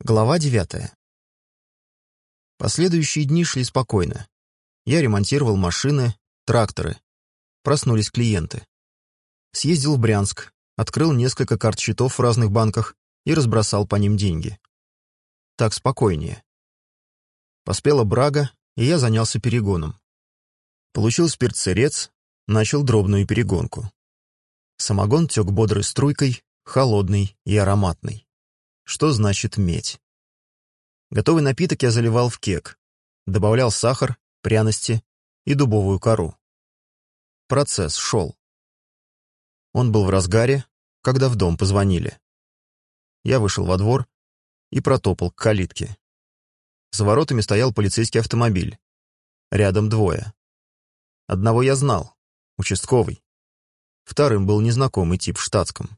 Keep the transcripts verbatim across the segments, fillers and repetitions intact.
Глава девятая. Последующие дни шли спокойно. Я ремонтировал машины, тракторы. Проснулись клиенты. Съездил в Брянск, открыл несколько карт счетов в разных банках и разбросал по ним деньги. Так спокойнее. Поспела брага, и я занялся перегоном. Получил спирт-сырец, начал дробную перегонку. Самогон тек бодрой струйкой, холодный и ароматный. Что значит медь? Готовый напиток я заливал в кек, добавлял сахар, пряности и дубовую кору. Процесс шел. Он был в разгаре, когда в дом позвонили. Я вышел во двор и протопал к калитке. За воротами стоял полицейский автомобиль. Рядом двое. Одного я знал, участковый. Вторым был незнакомый тип в штатском.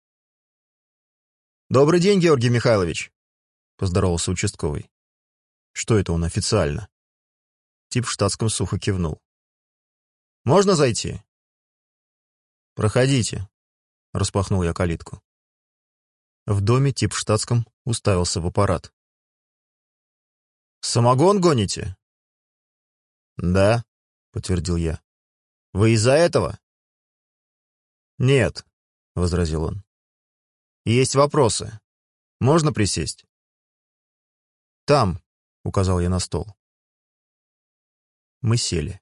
«Добрый день, Георгий Михайлович», — поздоровался участковый. Что это он официально? Тип в штатском сухо кивнул. «Можно зайти?» «Проходите», — распахнул я калитку. В доме тип в штатском уставился в аппарат. «Самогон гоните?» «Да», — подтвердил я. «Вы из-за этого?» «Нет», — возразил он. «Есть вопросы. Можно присесть?» «Там», — указал я на стол. Мы сели.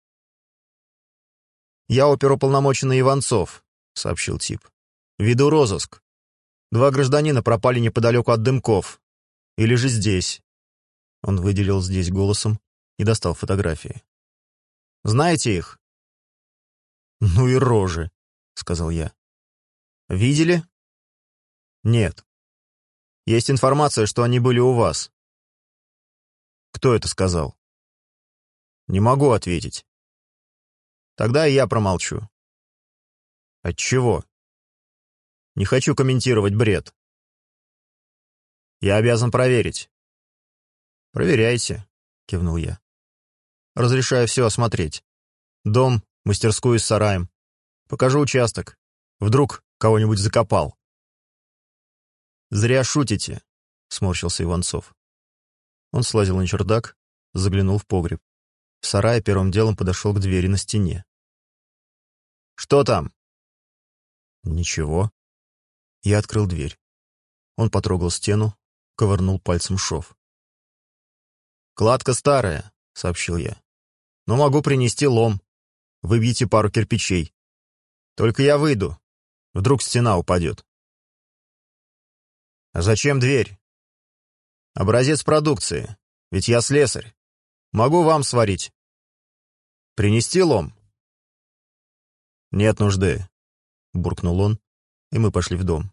«Я оперуполномоченный Иванцов», — сообщил тип. «Веду розыск. Два гражданина пропали неподалеку от Дымков. Или же здесь». Он выделил «здесь» голосом и достал фотографии. «Знаете их?» «Ну и рожи», — сказал я. «Видели?» «Нет. Есть информация, что они были у вас». «Кто это сказал?» «Не могу ответить». «Тогда и я промолчу». «Отчего?» «Не хочу комментировать бред». «Я обязан проверить». «Проверяйте», — кивнул я. «Разрешаю все осмотреть. Дом, мастерскую с сараем. Покажу участок. Вдруг кого-нибудь закопал». «Зря шутите», — сморщился Иванцов. Он слазил на чердак, заглянул в погреб. В сарае первым делом подошел к двери на стене. «Что там?» «Ничего». Я открыл дверь. Он потрогал стену, ковырнул пальцем шов. «Кладка старая», — сообщил я. «Но могу принести лом. Выбьете пару кирпичей. Только я выйду. Вдруг стена упадет». «А зачем дверь?» «Образец продукции. Ведь я слесарь. Могу вам сварить. Принести лом?» «Нет нужды», — буркнул он, и мы пошли в дом.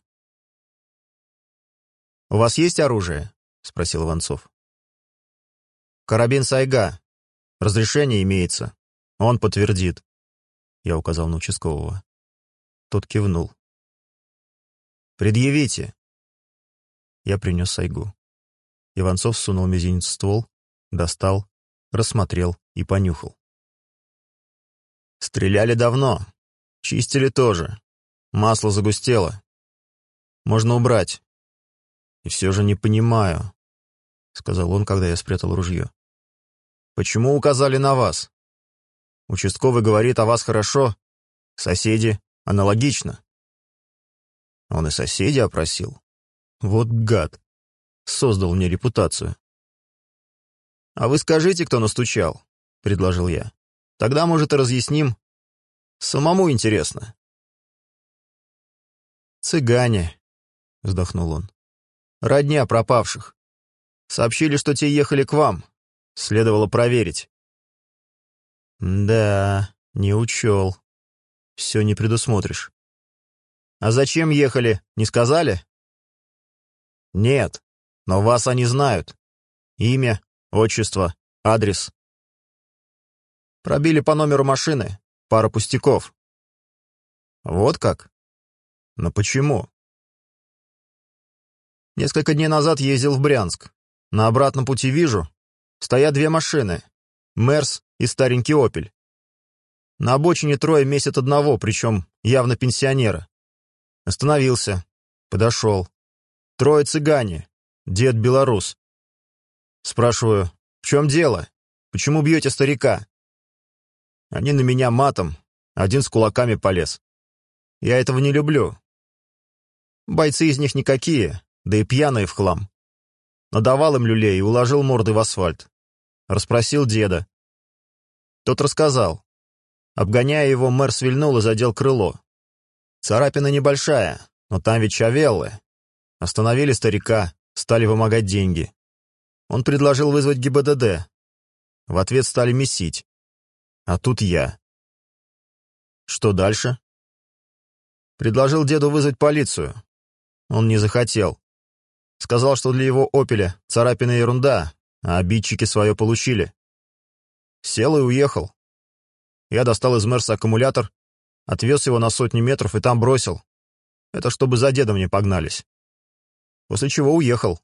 «У вас есть оружие?» — спросил Иванцов. «Карабин Сайга. Разрешение имеется. Он подтвердит». Я указал на участкового. Тот кивнул. «Предъявите». Я принес Сайгу. Иванцов сунул мизинец в ствол, достал, рассмотрел и понюхал. «Стреляли давно. Чистили тоже. Масло загустело. Можно убрать. И все же не понимаю», — сказал он, когда я спрятал ружье. «Почему указали на вас? Участковый говорит о вас хорошо. Соседи аналогично». Он и соседей опросил. Вот гад. Создал мне репутацию. «А вы скажите, кто настучал?» — предложил я. «Тогда, может, и разъясним. Самому интересно». «Цыгане», — вздохнул он. «Родня пропавших. Сообщили, что те ехали к вам. Следовало проверить». «Да, не учел. Все не предусмотришь». «А зачем ехали, не сказали?» «Нет, но вас они знают. Имя, отчество, адрес». «Пробили по номеру машины. Пара пустяков». «Вот как? Но почему?» «Несколько дней назад ездил в Брянск. На обратном пути вижу. Стоят две машины. Мерс и старенький Опель. На обочине трое месят одного, причем явно пенсионера. Остановился. Подошел. Трое цыгане. Дед белорус. Спрашиваю, в чем дело? Почему бьете старика? Они на меня матом, один с кулаками полез. Я этого не люблю. Бойцы из них никакие, да и пьяные в хлам. Надавал им люлей и уложил морды в асфальт. Расспросил деда. Тот рассказал. Обгоняя его, мэр свильнул и задел крыло. Царапина небольшая, но там ведь чавеллы. Остановили старика, стали вымогать деньги. Он предложил вызвать ГИБДД. В ответ стали месить. А тут я. Что дальше? Предложил деду вызвать полицию. Он не захотел. Сказал, что для его «Опеля» царапина ерунда, а обидчики свое получили. Сел и уехал. Я достал из Мерса аккумулятор, отвез его на сотни метров и там бросил. Это чтобы за дедом не погнались. После чего уехал.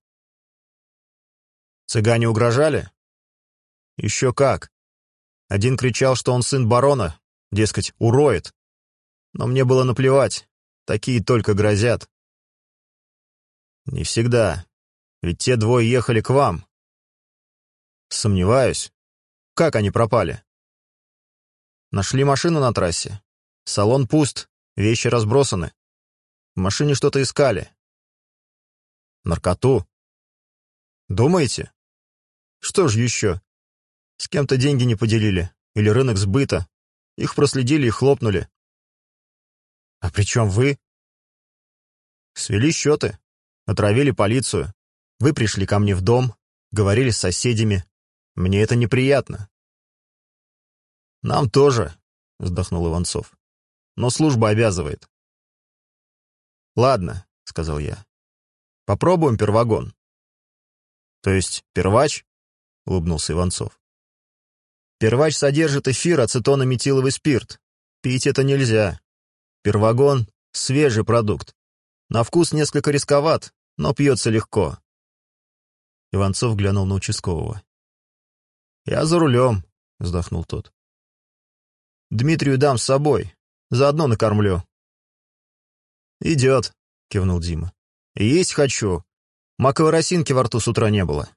Цыгане угрожали? Еще как. Один кричал, что он сын барона, дескать, уроет. Но мне было наплевать, такие только грозят. Не всегда, ведь те двое ехали к вам. Сомневаюсь. Как они пропали? Нашли машину на трассе. Салон пуст, вещи разбросаны. В машине что-то искали. Наркоту? Думаете? Что ж еще? С кем-то деньги не поделили. Или рынок сбыта. Их проследили и хлопнули. А при чем вы? Свели счеты. Отравили полицию. Вы пришли ко мне в дом, говорили с соседями. Мне это неприятно. Нам тоже, вздохнул Иванцов. Но служба обязывает. Ладно, сказал я. Попробуем первогон. То есть первач? Улыбнулся Иванцов. Первач содержит эфир, ацетон и метиловый спирт. Пить это нельзя. Первогон — свежий продукт. На вкус несколько рисковат, но пьется легко. Иванцов глянул на участкового. «Я за рулем», — вздохнул тот. «Дмитрию дам с собой, заодно накормлю». «Идет», — кивнул Дима. «Есть хочу. Маковой росинки во рту с утра не было».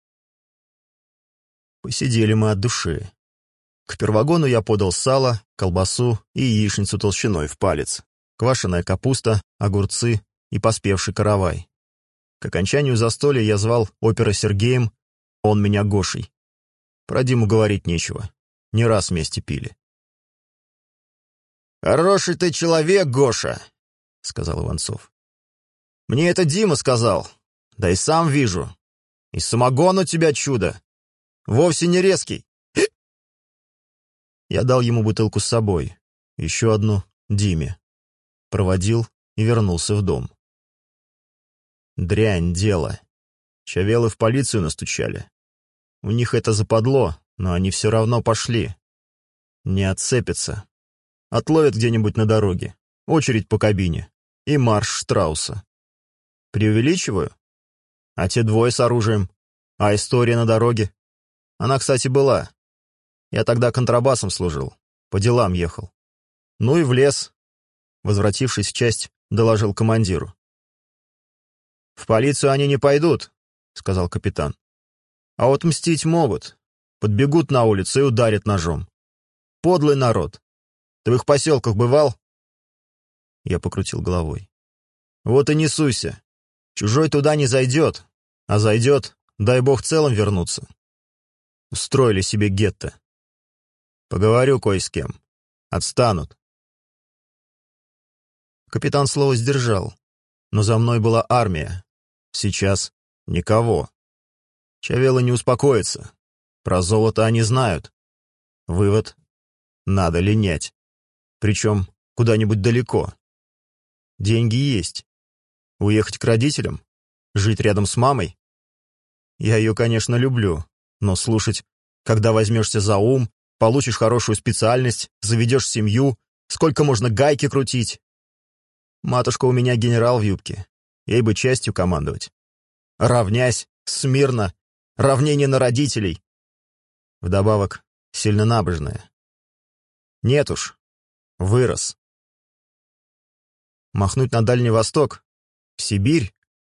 Посидели мы от души. К первогону я подал сало, колбасу и яичницу толщиной в палец, квашеная капуста, огурцы и поспевший каравай. К окончанию застолья я звал опера Сергеем, он меня Гошей. Про Диму говорить нечего, не раз вместе пили. «Хороший ты человек, Гоша», — сказал Иванцов. «Мне это Дима сказал, да и сам вижу. И самогон у тебя чудо, вовсе не резкий». Я дал ему бутылку с собой, еще одну Диме. Проводил и вернулся в дом. Дрянь дело. Чавелы в полицию настучали. У них это западло, но они все равно пошли. Не отцепятся. Отловят где-нибудь на дороге. Очередь по кабине. И марш Штрауса. Преувеличиваю? А те двое с оружием? А история на дороге? Она, кстати, была. Я тогда контрабасом служил. По делам ехал. Ну и в лес. Возвратившись в часть, доложил командиру. «В полицию они не пойдут», — сказал капитан. «А вот мстить могут. Подбегут на улицу и ударят ножом. Подлый народ. Ты в их поселках бывал?» Я покрутил головой. «Вот и не суйся. Чужой туда не зайдет. А зайдет, дай бог целым вернуться. Устроили себе гетто. Поговорю кое с кем. Отстанут». Капитан слово сдержал. Но за мной была армия. Сейчас никого. Чавелы не успокоятся. Про золото они знают. Вывод — надо линять. Причем куда-нибудь далеко. Деньги есть. Уехать к родителям? Жить рядом с мамой? Я ее, конечно, люблю, но слушать, когда возьмешься за ум, получишь хорошую специальность, заведешь семью, сколько можно гайки крутить. Матушка у меня генерал в юбке, ей бы частью командовать. Равнясь, смирно, равнение на родителей. Вдобавок, сильно набожная. Нет уж, вырос. Махнуть на Дальний Восток, в Сибирь?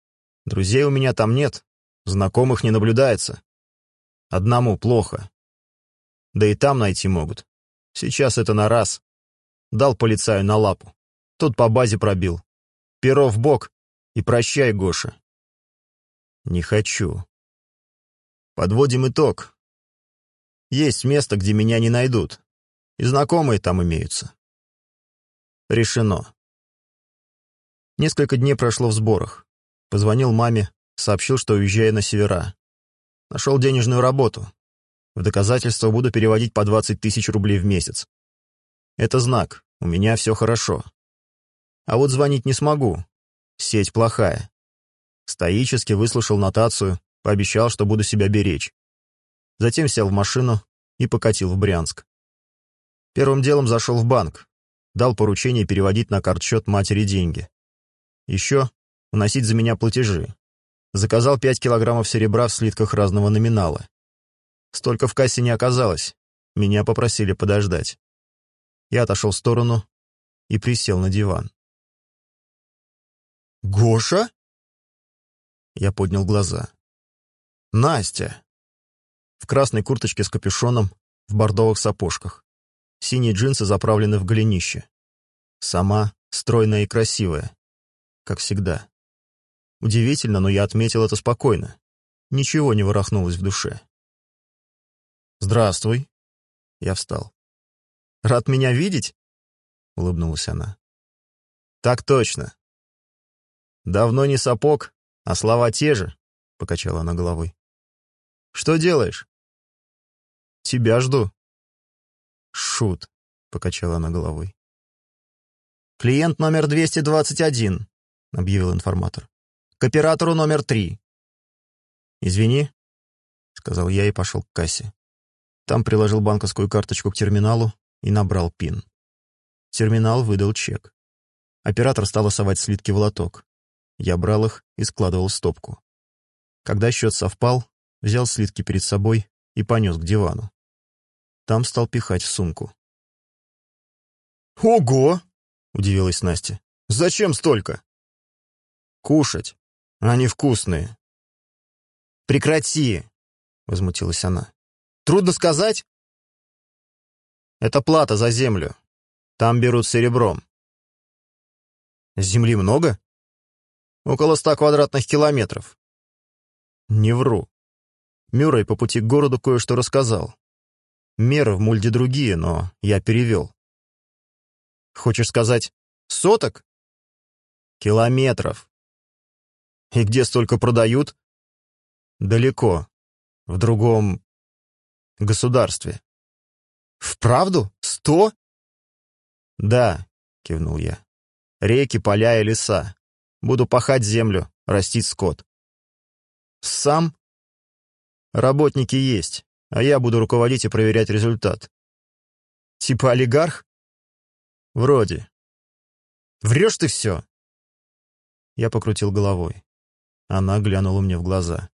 Друзей у меня там нет, знакомых не наблюдается. Одному плохо. Да и там найти могут. Сейчас это на раз. Дал полицаю на лапу. Тот по базе пробил. Перо в бок и прощай, Гоша. Не хочу. Подводим итог. Есть место, где меня не найдут. И знакомые там имеются. Решено. Несколько дней прошло в сборах. Позвонил маме, сообщил, что уезжаю на севера. Нашел денежную работу. В доказательство буду переводить по двадцать тысяч рублей в месяц. Это знак, у меня все хорошо. А вот звонить не смогу. Сеть плохая. Стоически выслушал нотацию, пообещал, что буду себя беречь. Затем сел в машину и покатил в Брянск. Первым делом зашел в банк. Дал поручение переводить на картсчет матери деньги. Еще вносить за меня платежи. Заказал пять килограммов серебра в слитках разного номинала. Столько в кассе не оказалось. Меня попросили подождать. Я отошел в сторону и присел на диван. «Гоша?» Я поднял глаза. «Настя!» В красной курточке с капюшоном, в бордовых сапожках. Синие джинсы заправлены в голенище. Сама стройная и красивая, как всегда. Удивительно, но я отметил это спокойно. Ничего не ворохнулось в душе. «Здравствуй!» Я встал. «Рад меня видеть?» — улыбнулась она. «Так точно!» «Давно не сапог, а слова те же», — покачала она головой. «Что делаешь?» «Тебя жду». «Шут», — покачала она головой. «Клиент номер двести двадцать один», — объявил информатор. «К оператору номер три». «Извини», — сказал я и пошел к кассе. Там приложил банковскую карточку к терминалу и набрал пин. Терминал выдал чек. Оператор стал совать слитки в лоток. Я брал их и складывал в стопку. Когда счет совпал, взял слитки перед собой и понес к дивану. Там стал пихать в сумку. «Ого!» — удивилась Настя. «Зачем столько?» «Кушать. Они вкусные». «Прекрати!» — возмутилась она. «Трудно сказать?» «Это плата за землю. Там берут серебром». «Земли много?» «Около ста квадратных километров». «Не вру. Мюррей по пути к городу кое-что рассказал. Меры в мульде другие, но я перевел». «Хочешь сказать, соток?» «Километров». «И где столько продают?» «Далеко. В другом государстве». «Вправду? Сто?» «Да», — кивнул я. «Реки, поля и леса. Буду пахать землю, растить скот». «Сам?» «Работники есть, а я буду руководить и проверять результат». «Типа олигарх?» «Вроде». «Врешь ты все?» Я покрутил головой. Она глянула мне в глаза.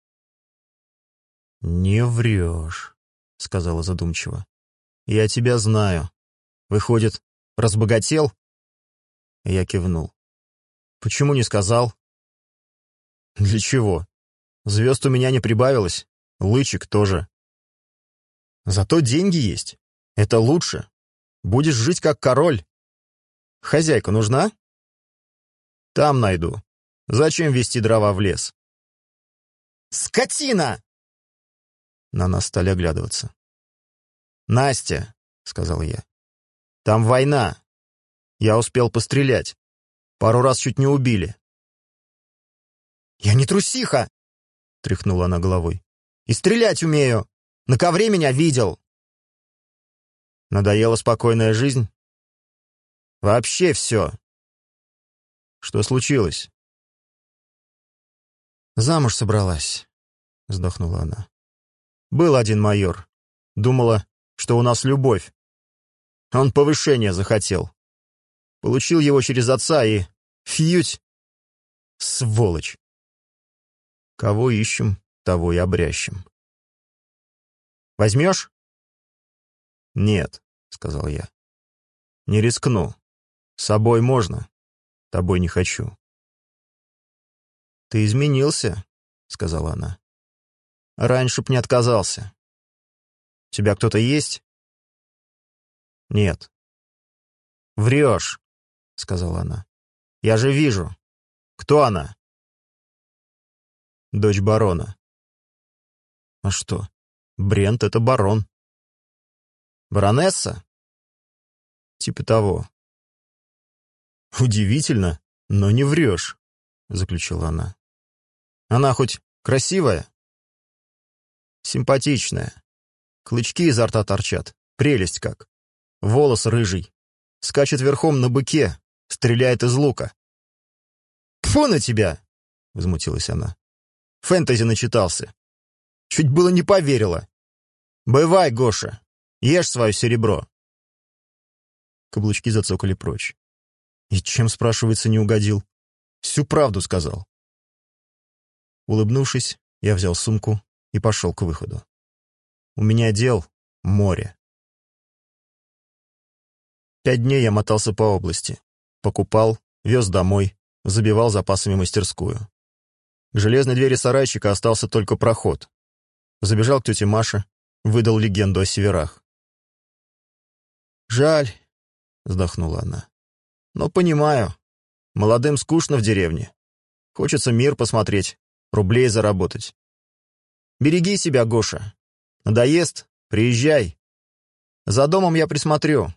«Не врешь», — сказала задумчиво. «Я тебя знаю. Выходит, разбогател?» Я кивнул. «Почему не сказал?» «Для чего? Звезд у меня не прибавилось, лычек тоже. Зато деньги есть. Это лучше. Будешь жить как король. Хозяйка нужна?» «Там найду. Зачем везти дрова в лес?» «Скотина!» На нас стали оглядываться. «Настя», — сказал я, — «там война. Я успел пострелять. Пару раз чуть не убили». «Я не трусиха!» — тряхнула она головой. «И стрелять умею. На ковре меня видел». «Надоела спокойная жизнь?» «Вообще все». «Что случилось?» «Замуж собралась», — вздохнула она. «Был один майор. Думала, что у нас любовь. Он повышение захотел. Получил его через отца и... Фьють! Сволочь! Кого ищем, того и обрящем». «Возьмешь?» «Нет», — сказал я. «Не рискну. С собой можно, тобой не хочу». «Ты изменился», — сказала она. «Раньше б не отказался. У тебя кто-то есть?» «Нет». «Врешь», — сказала она. «Я же вижу. Кто она?» «Дочь барона». «А что? Брент — это барон». «Баронесса?» «Типа того». «Удивительно, но не врешь», — заключила она. «Она хоть красивая?» «Симпатичная. Клычки изо рта торчат. Прелесть как. Волос рыжий. Скачет верхом на быке. Стреляет из лука». «Тьфу на тебя!» — возмутилась она. «Фэнтези начитался. Чуть было не поверила. Бывай, Гоша, ешь свое серебро». Каблучки зацокали прочь. И чем, спрашивается, не угодил? Всю правду сказал. Улыбнувшись, я взял сумку и пошел к выходу. У меня дел море. Пять дней я мотался по области. Покупал, вез домой, забивал запасами мастерскую. К железной двери сарайчика остался только проход. Забежал к тете Маше, выдал легенду о северах. «Жаль», — вздохнула она. «Но понимаю, молодым скучно в деревне. Хочется мир посмотреть, рублей заработать. Береги себя, Гоша. Надоест — приезжай. За домом я присмотрю».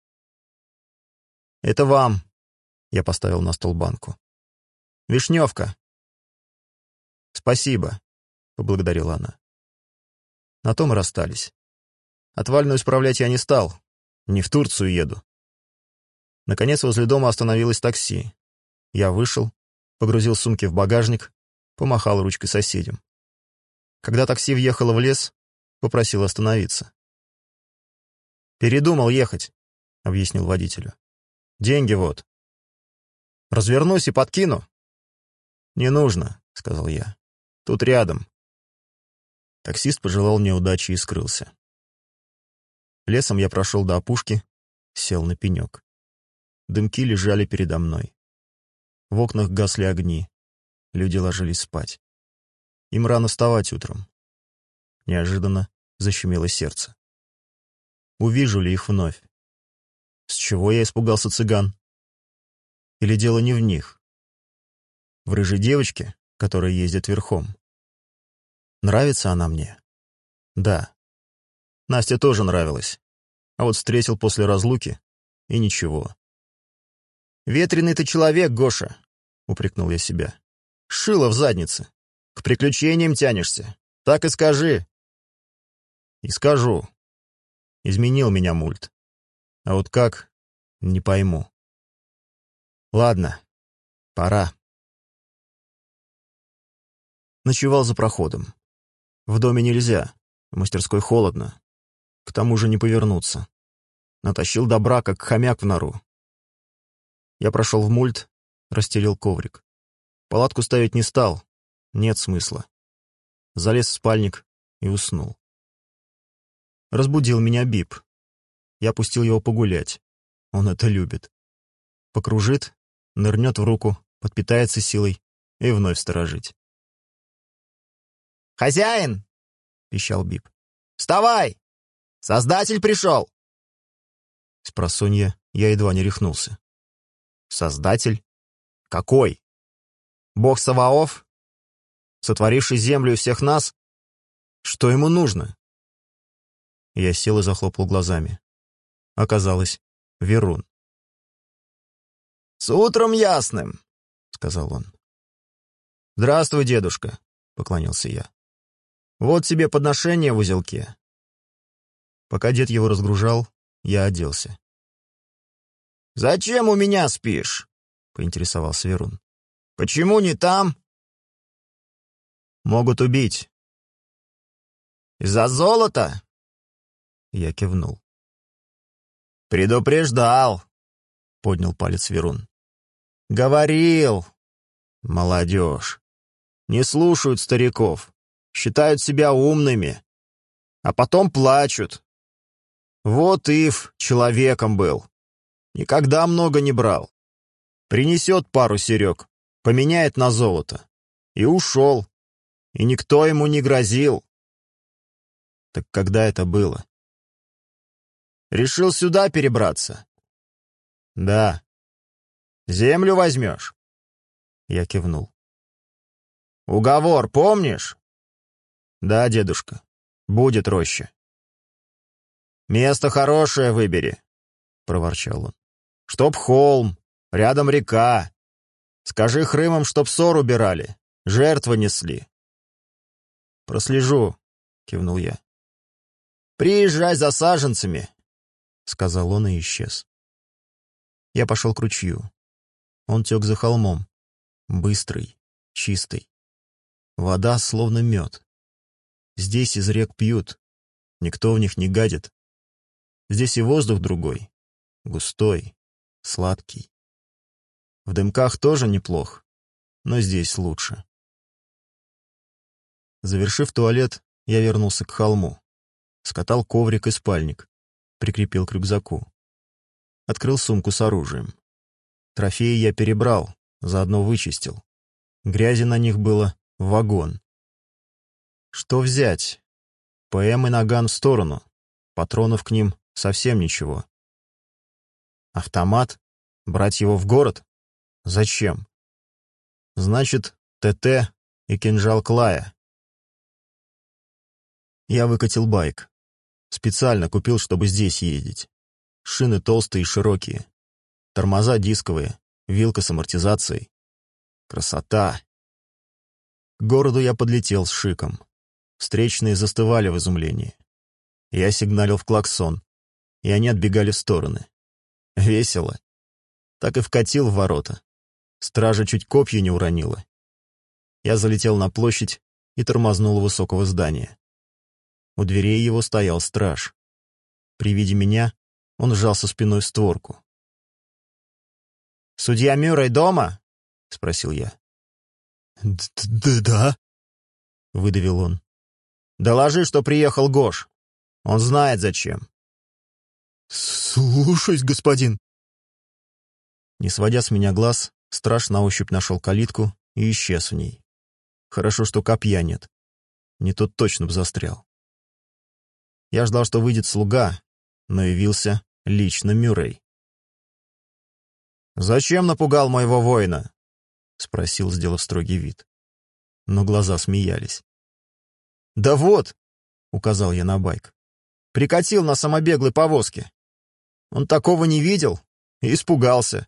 «Это вам», — я поставил на стол банку. «Вишневка». «Спасибо», — поблагодарила она. На том и расстались. Отвальную исправлять я не стал. Не в Турцию еду. Наконец возле дома остановилось такси. Я вышел, погрузил сумки в багажник, помахал ручкой соседям. Когда такси въехало в лес, попросил остановиться. «Передумал ехать», — объяснил водителю. «Деньги вот». «Развернусь и подкину». «Не нужно», — сказал я. «Тут рядом». Таксист пожелал мне удачи и скрылся. Лесом я прошел до опушки, сел на пенек. Дымки лежали передо мной. В окнах гасли огни. Люди ложились спать. Им рано вставать утром. Неожиданно защемило сердце. Увижу ли их вновь? С чего я испугался цыган? Или дело не в них? В рыжей девочке, которая ездит верхом. Нравится она мне? Да. Настя тоже нравилась. А вот встретил после разлуки, и ничего. «Ветреный ты человек, Гоша», — упрекнул я себя. «Шило в заднице. К приключениям тянешься. Так и скажи». И скажу. Изменил меня мульт. А вот как, не пойму. Ладно, пора. Ночевал за проходом. В доме нельзя, в мастерской холодно. К тому же не повернуться. Натащил добра, как хомяк в нору. Я прошел в мульт, расстелил коврик. Палатку ставить не стал, нет смысла. Залез в спальник и уснул. Разбудил меня Бип. Я пустил его погулять. Он это любит. Покружит, нырнет в руку, подпитается силой и вновь сторожить. «Хозяин!» — пищал Бип. «Вставай! Создатель пришел!» Спросонья я едва не рехнулся. «Создатель? Какой? Бог Саваоф? Сотворивший землю и всех нас? Что ему нужно?» Я сел и захлопал глазами. Оказалось, Верун. «С утром ясным!» — сказал он. «Здравствуй, дедушка!» — поклонился я. «Вот тебе подношение в узелке». Пока дед его разгружал, я оделся. «Зачем у меня спишь?» — поинтересовался Верун. «Почему не там?» «Могут убить». «Из-за золота?» Я кивнул. «Предупреждал», — поднял палец Верун. «Говорил». «Молодежь. Не слушают стариков, считают себя умными, а потом плачут. Вот Ив человеком был. Никогда много не брал. Принесет пару серег, поменяет на золото. И ушел. И никто ему не грозил. Так когда это было? Решил сюда перебраться? Да. Землю возьмешь? Я кивнул. Уговор помнишь? Да, дедушка. Будет роща. Место хорошее выбери, проворчал он. Чтоб холм, рядом река. Скажи хрымам, чтоб ссор убирали, жертвы несли. Прослежу, кивнул я. Приезжай за саженцами, сказал он и исчез. Я пошел к ручью. Он тек за холмом. Быстрый, чистый. Вода словно мед. Здесь из рек пьют. Никто в них не гадит. Здесь и воздух другой. Густой, сладкий. В дымках тоже неплох, но здесь лучше. Завершив туалет, я вернулся к холму. Скатал коврик и спальник. Прикрепил к рюкзаку. Открыл сумку с оружием. Трофеи я перебрал, заодно вычистил. Грязи на них было в вагон. Что взять? ПМ и наган в сторону. Патронов к ним совсем ничего. Автомат? Брать его в город? Зачем? Значит, ТТ и кинжал Клая. Я выкатил байк. Специально купил, чтобы здесь ездить. Шины толстые и широкие. Тормоза дисковые, вилка с амортизацией. Красота! К городу я подлетел с шиком. Встречные застывали в изумлении. Я сигналил в клаксон, и они отбегали в стороны. Весело. Так и вкатил в ворота. Стража чуть копья не уронила. Я залетел на площадь и тормознул у высокого здания. У дверей его стоял страж. При виде меня он сжался спиной в створку. «Судья Мюррей дома?» — спросил я. «Да-да», — выдавил он. «Доложи, что приехал Гош. Он знает, зачем». «Слушаюсь, господин». Не сводя с меня глаз, страж на ощупь нашел калитку и исчез в ней. Хорошо, что копья нет. Не тот точно б застрял. Я ждал, что выйдет слуга, но явился лично Мюррей. «Зачем напугал моего воина?» — спросил, сделав строгий вид. Но глаза смеялись. «Да вот!» — указал я на байк. «Прикатил на самобеглой повозке. Он такого не видел и испугался».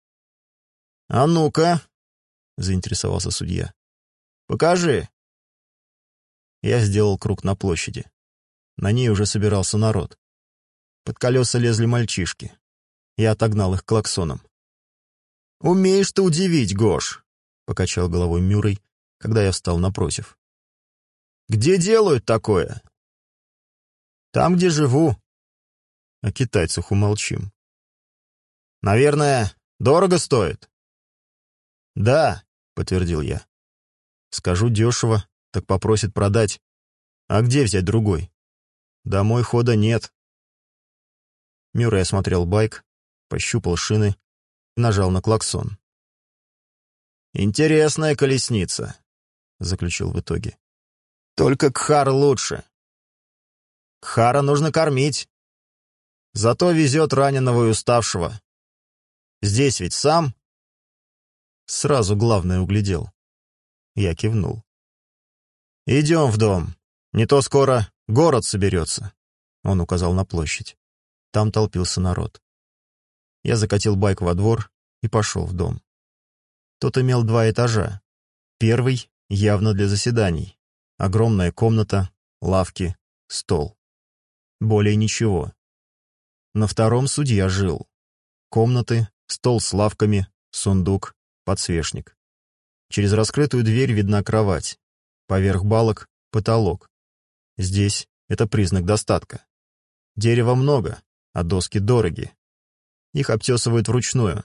«А ну-ка!» — заинтересовался судья. «Покажи». Я сделал круг на площади. На ней уже собирался народ. Под колеса лезли мальчишки. Я отогнал их клаксоном. «Умеешь ты удивить, Гош!» — покачал головой Мюррей, когда я встал напротив. «Где делают такое?» «Там, где живу». О китайцах умолчим. «Наверное, дорого стоит?» «Да», — подтвердил я. «Скажу дешево, так попросит продать. А где взять другой? Домой хода нет». Мюррей осмотрел байк, пощупал шины и нажал на клаксон. «Интересная колесница», — заключил в итоге. «Только Кхар лучше. Кхара нужно кормить. Зато везет раненого и уставшего. Здесь ведь сам?» Сразу главное углядел. Я кивнул. «Идем в дом. Не то скоро город соберется», — он указал на площадь. Там толпился народ. Я закатил байк во двор и пошел в дом. Тот имел два этажа. Первый явно для заседаний. Огромная комната, лавки, стол. Более ничего. На втором судья жил. Комнаты, стол с лавками, сундук, подсвечник. Через раскрытую дверь видна кровать. Поверх балок — потолок. Здесь это признак достатка. Дерева много, а доски дороги. Их обтесывают вручную.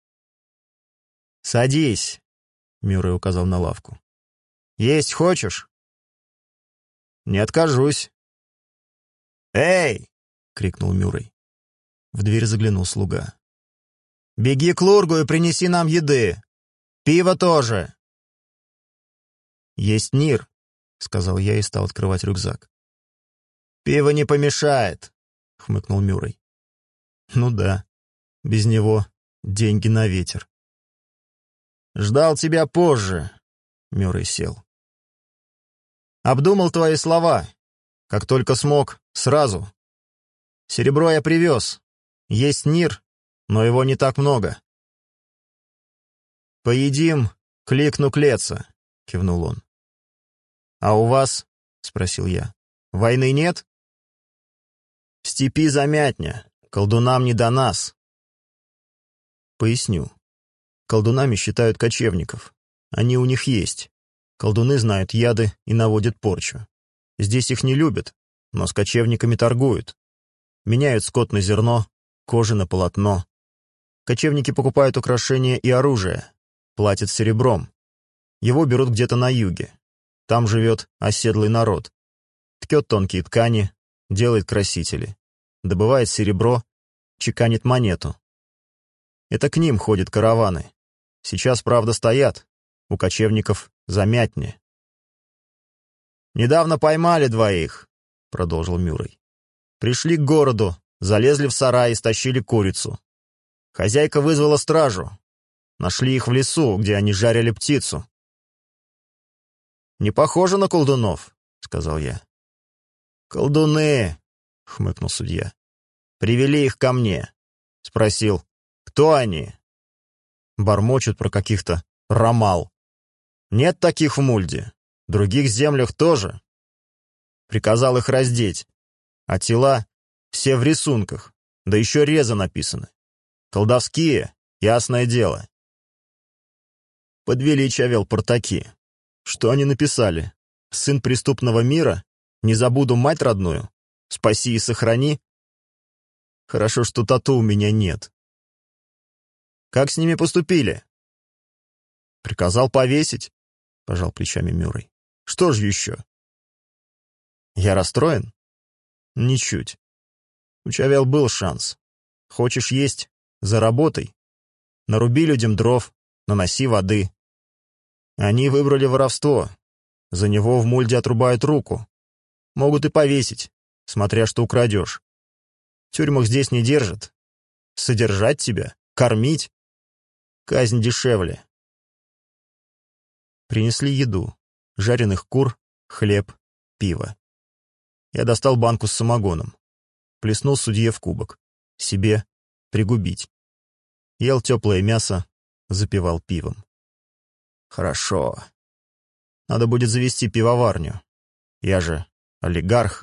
«Садись», — Мюррей указал на лавку. «Есть хочешь?» «Не откажусь». «Эй!» — крикнул Мюррей. В дверь заглянул слуга. «Беги к Лургу и принеси нам еды. Пиво тоже». «Есть Нир», — сказал я и стал открывать рюкзак. «Пиво не помешает», — хмыкнул Мюррей. «Ну да, без него деньги на ветер». «Ждал тебя позже», — Мюррей сел. «Обдумал твои слова. Как только смог, сразу. Серебро я привез. Есть Нир, но его не так много». «Поедим, кликну Клеца», — кивнул он. «А у вас?» — спросил я. «Войны нет?» «В степи замятня. Колдунам не до нас». Поясню. Колдунами считают кочевников. Они у них есть. Колдуны знают яды и наводят порчу. Здесь их не любят, но с кочевниками торгуют. Меняют скот на зерно, кожи на полотно. Кочевники покупают украшения и оружие, платят серебром. Его берут где-то на юге. Там живет оседлый народ. Ткет тонкие ткани, делает красители. Добывает серебро, чеканит монету. Это к ним ходят караваны. Сейчас, правда, стоят. У кочевников замятнее. «Недавно поймали двоих», — продолжил Мюррей. «Пришли к городу, залезли в сарай и стащили курицу. Хозяйка вызвала стражу. Нашли их в лесу, где они жарили птицу». «Не похоже на колдунов», — сказал я. «Колдуны», — хмыкнул судья. «Привели их ко мне». Спросил, кто они? Бормочут про каких-то ромал. Нет таких в Мульде. В других землях тоже. Приказал их раздеть. А тела все в рисунках, да еще резы написаны. Колдовские, ясное дело. Подвели Чавел портаки. Что они написали? Сын преступного мира? Не забуду мать родную? Спаси и сохрани? Хорошо, что тату у меня нет. Как с ними поступили? Приказал повесить, пожал плечами Мюррей. Что ж еще? Я расстроен? Ничуть. У Чавел был шанс. Хочешь есть? Заработай. Наруби людям дров, наноси воды. Они выбрали воровство. За него в Мульде отрубают руку. Могут и повесить, смотря что украдешь. В тюрьмах здесь не держат. Содержать тебя, кормить. Казнь дешевле. Принесли еду. Жареных кур, хлеб, пиво. Я достал банку с самогоном. Плеснул судье в кубок. Себе пригубить. Ел теплое мясо, запивал пивом. Хорошо. Надо будет завести пивоварню. Я же олигарх.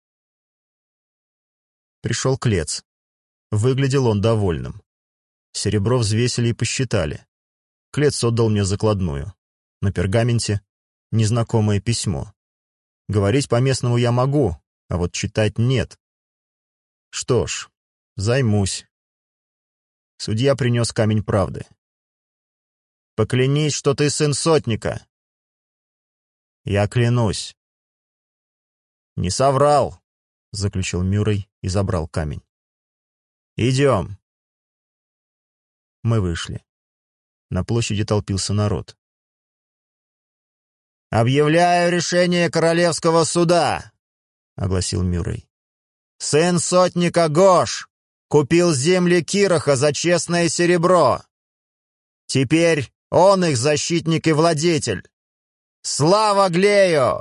Пришел Клец. Выглядел он довольным. Серебро взвесили и посчитали. Клец отдал мне закладную. На пергаменте незнакомое письмо. Говорить по-местному я могу, а вот читать нет. Что ж, займусь. Судья принес камень правды. «Поклянись, что ты сын сотника». «Я клянусь». «Не соврал», — заключил Мюррей и забрал камень. «Идем». Мы вышли. На площади толпился народ. «Объявляю решение королевского суда», — огласил Мюррей. «Сын сотника Гош купил земли Кираха за честное серебро. Теперь он их защитник и владетель. Слава Глею!»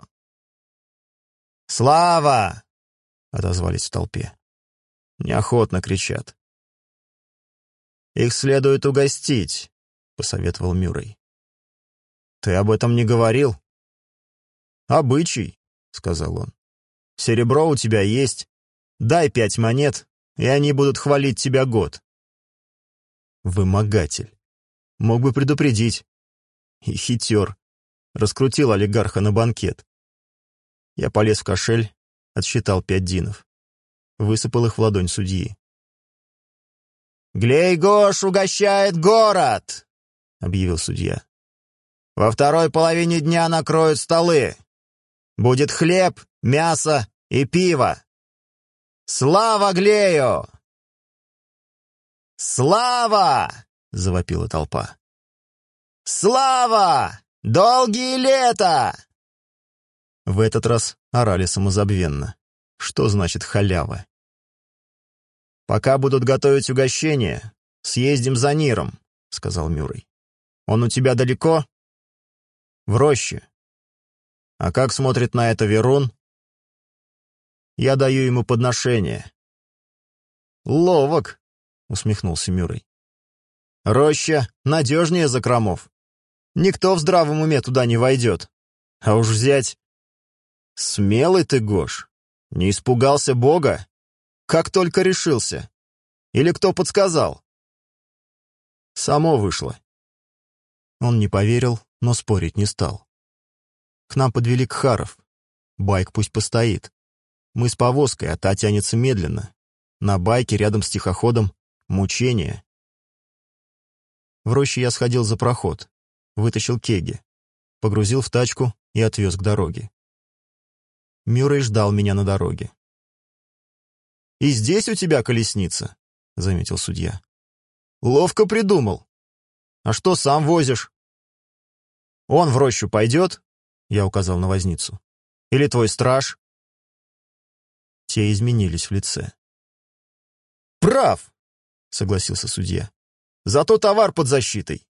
«Слава!» — отозвались в толпе. Неохотно кричат. «Их следует угостить», — посоветовал Мюррей. «Ты об этом не говорил?» «Обычай», — сказал он. «Серебро у тебя есть. Дай пять монет, и они будут хвалить тебя год». Вымогатель. Мог бы предупредить. И хитер. Раскрутил олигарха на банкет. Я полез в кошель, отсчитал пять динов. Высыпал их в ладонь судьи. «Глей-Гош угощает город!» — объявил судья. «Во второй половине дня накроют столы. Будет хлеб, мясо и пиво. Слава Глею!» «Слава!» — завопила толпа. «Слава!» «Долгие лета!» В этот раз орали самозабвенно. Что значит халява? «Пока будут готовить угощение, съездим за Ниром», — сказал Мюррей. «Он у тебя далеко?» «В роще». «А как смотрит на это Верун?» «Я даю ему подношение». «Ловок», — усмехнулся Мюррей. «Роща надежнее закромов. Никто в здравом уме туда не войдет. А уж взять...» «Смелый ты, Гош. Не испугался Бога? Как только решился. Или кто подсказал?» «Само вышло». Он не поверил, но спорить не стал. К нам подвели Кхаров. Байк пусть постоит. Мы с повозкой, а та тянется медленно. На байке рядом с тихоходом мучение. В роще я сходил за проход, вытащил кеги, погрузил в тачку и отвез к дороге. Мюррей ждал меня на дороге. «И здесь у тебя колесница», — заметил судья. «Ловко придумал. А что сам возишь?» «Он в рощу пойдет?» — я указал на возницу. «Или твой страж?» Те изменились в лице. «Прав», — согласился судья. «Зато товар под защитой».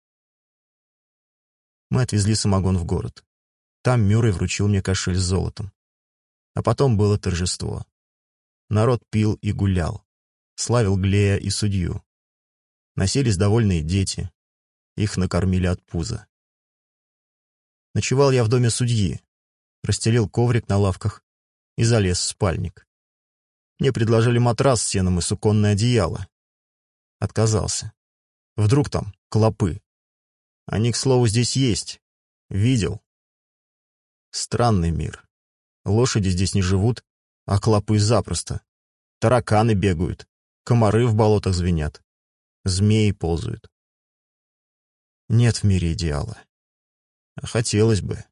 Мы отвезли самогон в город. Там Мюррей вручил мне кошель с золотом. А потом было торжество. Народ пил и гулял, славил Глея и судью. Носились довольные дети. Их накормили от пуза. Ночевал я в доме судьи, расстелил коврик на лавках и залез в спальник. Мне предложили матрас с сеном и суконное одеяло. Отказался. Вдруг там клопы. Они, к слову, здесь есть. Видел. Странный мир. Лошади здесь не живут, а клопы запросто. Тараканы бегают, комары в болотах звенят, змеи ползают. Нет в мире идеала. А хотелось бы.